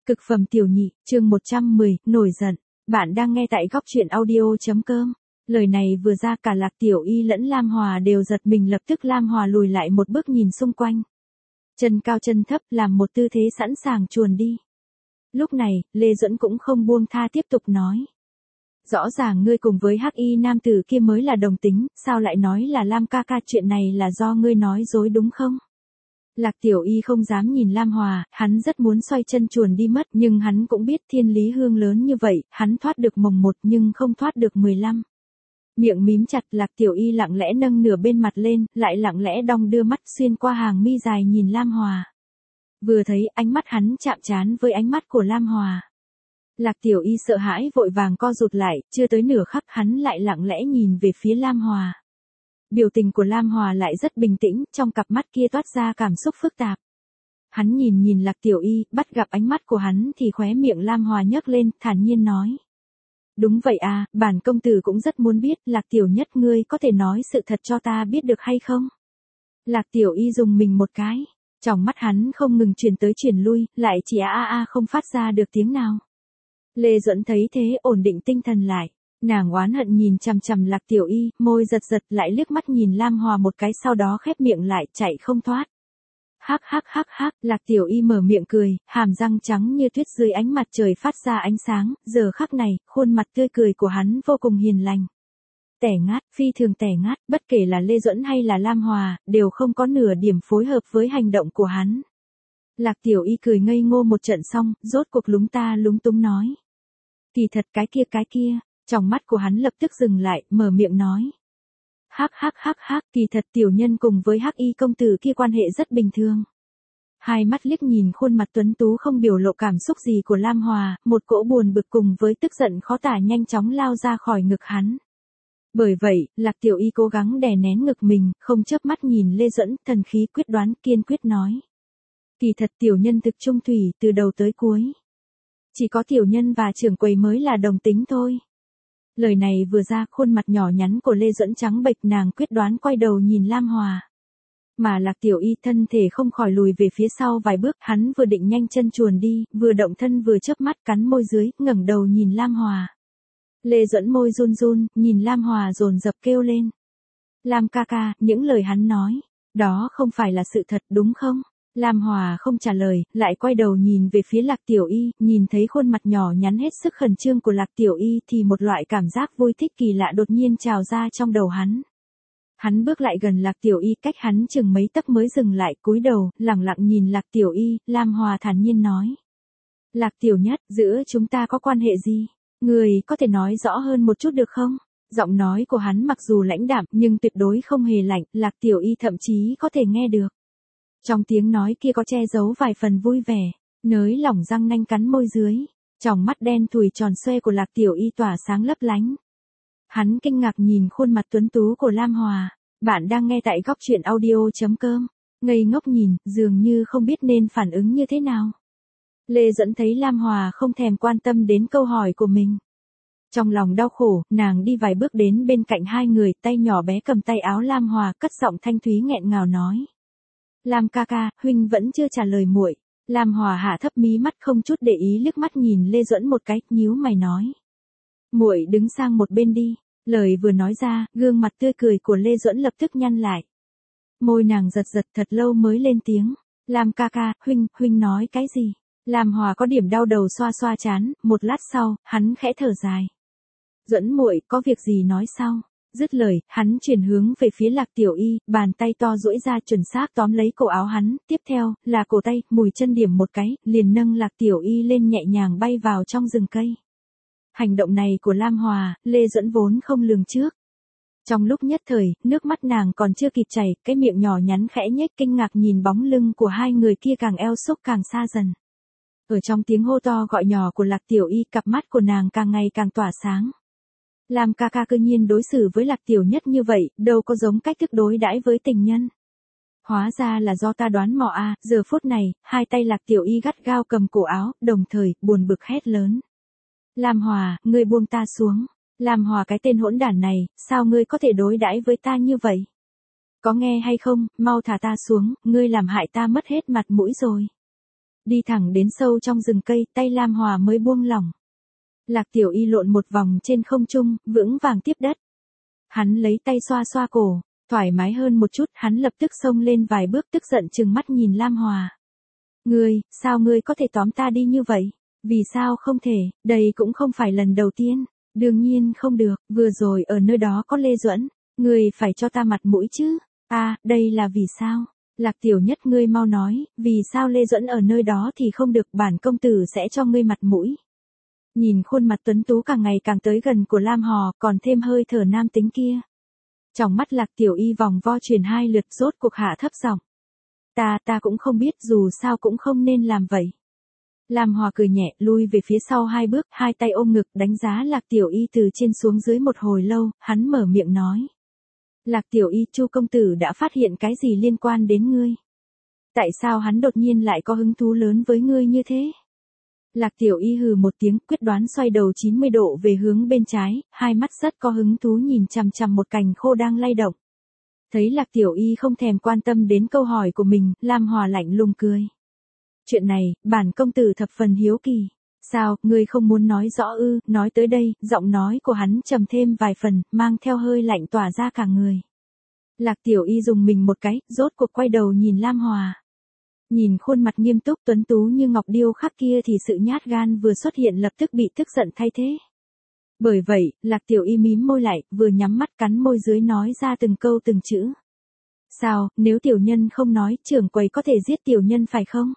Cực phẩm tiểu nhị, chương 110, nổi giận. Bạn đang nghe tại góc truyện audio.com. Lời này vừa ra cả Lạc Tiểu Y lẫn Lam Hòa đều giật mình, lập tức Lam Hòa lùi lại một bước nhìn xung quanh. Chân cao chân thấp làm một tư thế sẵn sàng chuồn đi. Lúc này, Lê Duẫn cũng không buông tha tiếp tục nói. Rõ ràng ngươi cùng với Hắc Y nam tử kia mới là đồng tính, sao lại nói là Lam ca ca, chuyện này là do ngươi nói dối đúng không? Lạc Tiểu Y không dám nhìn Lam Hòa, hắn rất muốn xoay chân chuồn đi mất, nhưng hắn cũng biết thiên lý hương lớn như vậy, hắn thoát được mồng 1 nhưng không thoát được 15. Miệng mím chặt, Lạc Tiểu Y lặng lẽ nâng nửa bên mặt lên, lại lặng lẽ đong đưa mắt xuyên qua hàng mi dài nhìn Lam Hòa. Vừa thấy ánh mắt hắn chạm trán với ánh mắt của Lam Hòa. Lạc Tiểu Y sợ hãi vội vàng co rụt lại, chưa tới nửa khắc hắn lại lặng lẽ nhìn về phía Lam Hòa. Biểu tình của Lam Hòa lại rất bình tĩnh, trong cặp mắt kia toát ra cảm xúc phức tạp. Hắn nhìn Lạc Tiểu Y, bắt gặp ánh mắt của hắn thì khóe miệng Lam Hòa nhếch lên, thản nhiên nói. Đúng vậy à, bản công tử cũng rất muốn biết, Lạc Tiểu Nhất ngươi có thể nói sự thật cho ta biết được hay không? Lạc Tiểu Y dùng mình một cái, trong mắt hắn không ngừng chuyển tới chuyển lui, lại chỉ không phát ra được tiếng nào. Lê Duẫn thấy thế ổn định tinh thần lại. Nàng oán hận nhìn chằm chằm Lạc Tiểu Y, môi giật giật lại liếc mắt nhìn Lam Hòa một cái, sau đó khép miệng lại, chạy không thoát. Hắc, Lạc Tiểu Y mở miệng cười, hàm răng trắng như tuyết dưới ánh mặt trời phát ra ánh sáng, giờ khắc này, khuôn mặt tươi cười của hắn vô cùng hiền lành. Tẻ ngát, phi thường tẻ ngát, bất kể là Lê Duẫn hay là Lam Hòa, đều không có nửa điểm phối hợp với hành động của hắn. Lạc Tiểu Y cười ngây ngô một trận xong, rốt cuộc lúng ta lúng túng nói. Kỳ thật cái kia. Trong mắt của hắn lập tức dừng lại, mở miệng nói. Hắc, kỳ thật tiểu nhân cùng với Hắc Y công tử kia quan hệ rất bình thường. Hai mắt liếc nhìn khuôn mặt tuấn tú không biểu lộ cảm xúc gì của Lam Hòa, một cỗ buồn bực cùng với tức giận khó tả nhanh chóng lao ra khỏi ngực hắn. Bởi vậy, Lạc Tiểu Y cố gắng đè nén ngực mình, không chớp mắt nhìn Lê Duẫn, thần khí quyết đoán kiên quyết nói. Kỳ thật tiểu nhân thực trung thủy từ đầu tới cuối. Chỉ có tiểu nhân và trưởng quầy mới là đồng tính thôi. Lời này vừa ra, khuôn mặt nhỏ nhắn của Lê Duẫn trắng bệch, nàng quyết đoán quay đầu nhìn Lam Hòa. Mà Lạc Tiểu Y thân thể không khỏi lùi về phía sau vài bước, hắn vừa định nhanh chân chuồn đi, vừa động thân vừa chớp mắt cắn môi dưới, ngẩng đầu nhìn Lam Hòa. Lê Duẫn môi run run, nhìn Lam Hòa dồn dập kêu lên. Lam ca ca, những lời hắn nói, đó không phải là sự thật đúng không? Lam Hòa không trả lời, lại quay đầu nhìn về phía Lạc Tiểu Y, nhìn thấy khuôn mặt nhỏ nhắn hết sức khẩn trương của Lạc Tiểu Y thì một loại cảm giác vui thích kỳ lạ đột nhiên trào ra trong đầu hắn. Hắn bước lại gần Lạc Tiểu Y, cách hắn chừng mấy tấc mới dừng lại, cúi đầu, lẳng lặng nhìn Lạc Tiểu Y, Lam Hòa thản nhiên nói. Lạc Tiểu Nhất, giữa chúng ta có quan hệ gì? Người có thể nói rõ hơn một chút được không? Giọng nói của hắn mặc dù lãnh đạm nhưng tuyệt đối không hề lạnh, Lạc Tiểu Y thậm chí có thể nghe được. Trong tiếng nói kia có che giấu vài phần vui vẻ, nới lỏng răng nanh cắn môi dưới, tròng mắt đen thùi tròn xoe của Lạc Tiểu Y tỏa sáng lấp lánh. Hắn kinh ngạc nhìn khuôn mặt tuấn tú của Lam Hòa. Bạn đang nghe tại góc truyện audio.com. Ngây ngốc nhìn, dường như không biết nên phản ứng như thế nào. Lê Duẫn thấy Lam Hòa không thèm quan tâm đến câu hỏi của mình. Trong lòng đau khổ, nàng đi vài bước đến bên cạnh hai người, tay nhỏ bé cầm tay áo Lam Hòa, cất giọng thanh thúy nghẹn ngào nói. Lam ca ca, huynh vẫn chưa trả lời muội. Lam Hòa hạ thấp mí mắt không chút để ý liếc mắt nhìn Lê Duẫn một cái, nhíu mày nói. Muội đứng sang một bên đi. Lời vừa nói ra, gương mặt tươi cười của Lê Duẫn lập tức nhăn lại. Môi nàng giật giật thật lâu mới lên tiếng. Lam ca ca, huynh nói cái gì? Lam Hòa có điểm đau đầu xoa xoa trán, một lát sau, hắn khẽ thở dài. Duẫn muội, có việc gì nói sau? Dứt lời, hắn chuyển hướng về phía Lạc Tiểu Y, bàn tay to duỗi ra chuẩn xác tóm lấy cổ áo hắn, tiếp theo, là cổ tay, mùi chân điểm một cái, liền nâng Lạc Tiểu Y lên nhẹ nhàng bay vào trong rừng cây. Hành động này của Lam Hòa, Lê Duẫn vốn không lường trước. Trong lúc nhất thời, nước mắt nàng còn chưa kịp chảy, cái miệng nhỏ nhắn khẽ nhếch kinh ngạc nhìn bóng lưng của hai người kia càng eo xúc càng xa dần. Ở trong tiếng hô to gọi nhỏ của Lạc Tiểu Y, cặp mắt của nàng càng ngày càng tỏa sáng. Lam ca ca cư nhiên đối xử với Lạc Tiểu Nhất như vậy, đâu có giống cách thức đối đãi với tình nhân. Hóa ra là do ta đoán mò à, giờ phút này, hai tay Lạc Tiểu Y gắt gao cầm cổ áo, đồng thời, buồn bực hét lớn. Lam Hòa, ngươi buông ta xuống. Lam Hòa cái tên hỗn đản này, sao ngươi có thể đối đãi với ta như vậy? Có nghe hay không, mau thả ta xuống, ngươi làm hại ta mất hết mặt mũi rồi. Đi thẳng đến sâu trong rừng cây, tay Lam Hòa mới buông lỏng. Lạc Tiểu Y lộn một vòng trên không trung, vững vàng tiếp đất. Hắn lấy tay xoa xoa cổ, thoải mái hơn một chút, hắn lập tức xông lên vài bước tức giận trừng mắt nhìn Lam Hòa. Ngươi, sao ngươi có thể tóm ta đi như vậy? Vì sao không thể, đây cũng không phải lần đầu tiên. Đương nhiên không được, vừa rồi ở nơi đó có Lê Duẫn, ngươi phải cho ta mặt mũi chứ. Đây là vì sao? Lạc Tiểu Nhất, ngươi mau nói, vì sao Lê Duẫn ở nơi đó thì không được, bản công tử sẽ cho ngươi mặt mũi. Nhìn khuôn mặt tuấn tú càng ngày càng tới gần của Lam Hòa, còn thêm hơi thở nam tính kia. Trong mắt Lạc Tiểu Y vòng vo chuyển 2 lượt, rốt cuộc hạ thấp giọng. Ta cũng không biết, dù sao cũng không nên làm vậy. Lam Hòa cười nhẹ, lui về phía sau 2 bước, 2 tay ôm ngực, đánh giá Lạc Tiểu Y từ trên xuống dưới một hồi lâu, hắn mở miệng nói. Lạc Tiểu Y, Chu công tử đã phát hiện cái gì liên quan đến ngươi? Tại sao hắn đột nhiên lại có hứng thú lớn với ngươi như thế? Lạc Tiểu Y hừ một tiếng, quyết đoán xoay đầu 90 độ về hướng bên trái, hai mắt rất có hứng thú nhìn chằm chằm một cành khô đang lay động. Thấy Lạc Tiểu Y không thèm quan tâm đến câu hỏi của mình, Lam Hòa lạnh lùng cười. Chuyện này, bản công tử thập phần hiếu kỳ. Sao, ngươi không muốn nói rõ ư? Nói tới đây, giọng nói của hắn trầm thêm vài phần, mang theo hơi lạnh tỏa ra cả người. Lạc Tiểu Y dùng mình một cái, rốt cuộc quay đầu nhìn Lam Hòa. Nhìn khuôn mặt nghiêm túc tuấn tú như ngọc điêu khắc kia thì sự nhát gan vừa xuất hiện lập tức bị tức giận thay thế. Bởi vậy, Lạc Tiểu Y mím môi lại, vừa nhắm mắt cắn môi dưới nói ra từng câu từng chữ. Sao, nếu tiểu nhân không nói, trưởng quầy có thể giết tiểu nhân phải không?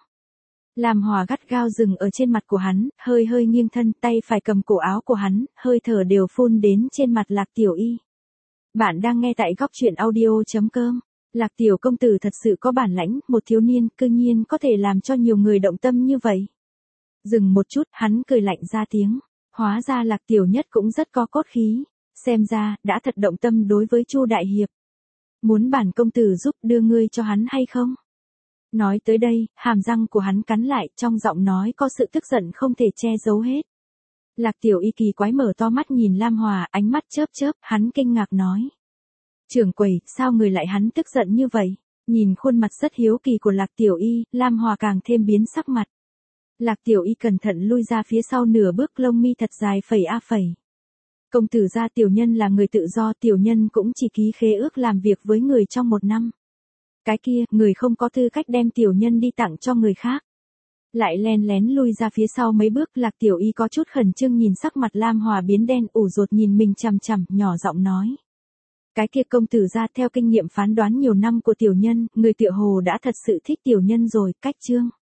Lam Hòa gắt gao dừng ở trên mặt của hắn, hơi hơi nghiêng thân, tay phải cầm cổ áo của hắn, hơi thở đều phun đến trên mặt Lạc Tiểu Y. Bạn đang nghe tại góc truyện audio.com. Lạc Tiểu công tử thật sự có bản lãnh, một thiếu niên, cư nhiên có thể làm cho nhiều người động tâm như vậy. Dừng một chút, hắn cười lạnh ra tiếng. Hóa ra Lạc Tiểu Nhất cũng rất có cốt khí. Xem ra, đã thật động tâm đối với Chu đại hiệp. Muốn bản công tử giúp đưa ngươi cho hắn hay không? Nói tới đây, hàm răng của hắn cắn lại, trong giọng nói có sự tức giận không thể che giấu hết. Lạc Tiểu Y kỳ quái mở to mắt nhìn Lam Hòa, ánh mắt chớp chớp, hắn kinh ngạc nói. Trưởng quầy, sao người lại hắn tức giận như vậy? Nhìn khuôn mặt rất hiếu kỳ của Lạc Tiểu Y, Lam Hòa càng thêm biến sắc mặt. Lạc Tiểu Y cẩn thận lui ra phía sau nửa bước, lông mi thật dài phẩy. Công tử gia, tiểu nhân là người tự do, tiểu nhân cũng chỉ ký khế ước làm việc với người trong 1 năm. Cái kia, người không có tư cách đem tiểu nhân đi tặng cho người khác. Lại len lén lui ra phía sau mấy bước, Lạc Tiểu Y có chút khẩn trương nhìn sắc mặt Lam Hòa biến đen, ủ rột nhìn mình chằm chằm, nhỏ giọng nói. Cái kia công tử gia, theo kinh nghiệm phán đoán nhiều năm của tiểu nhân, người tựa hồ đã thật sự thích tiểu nhân rồi, cách chương.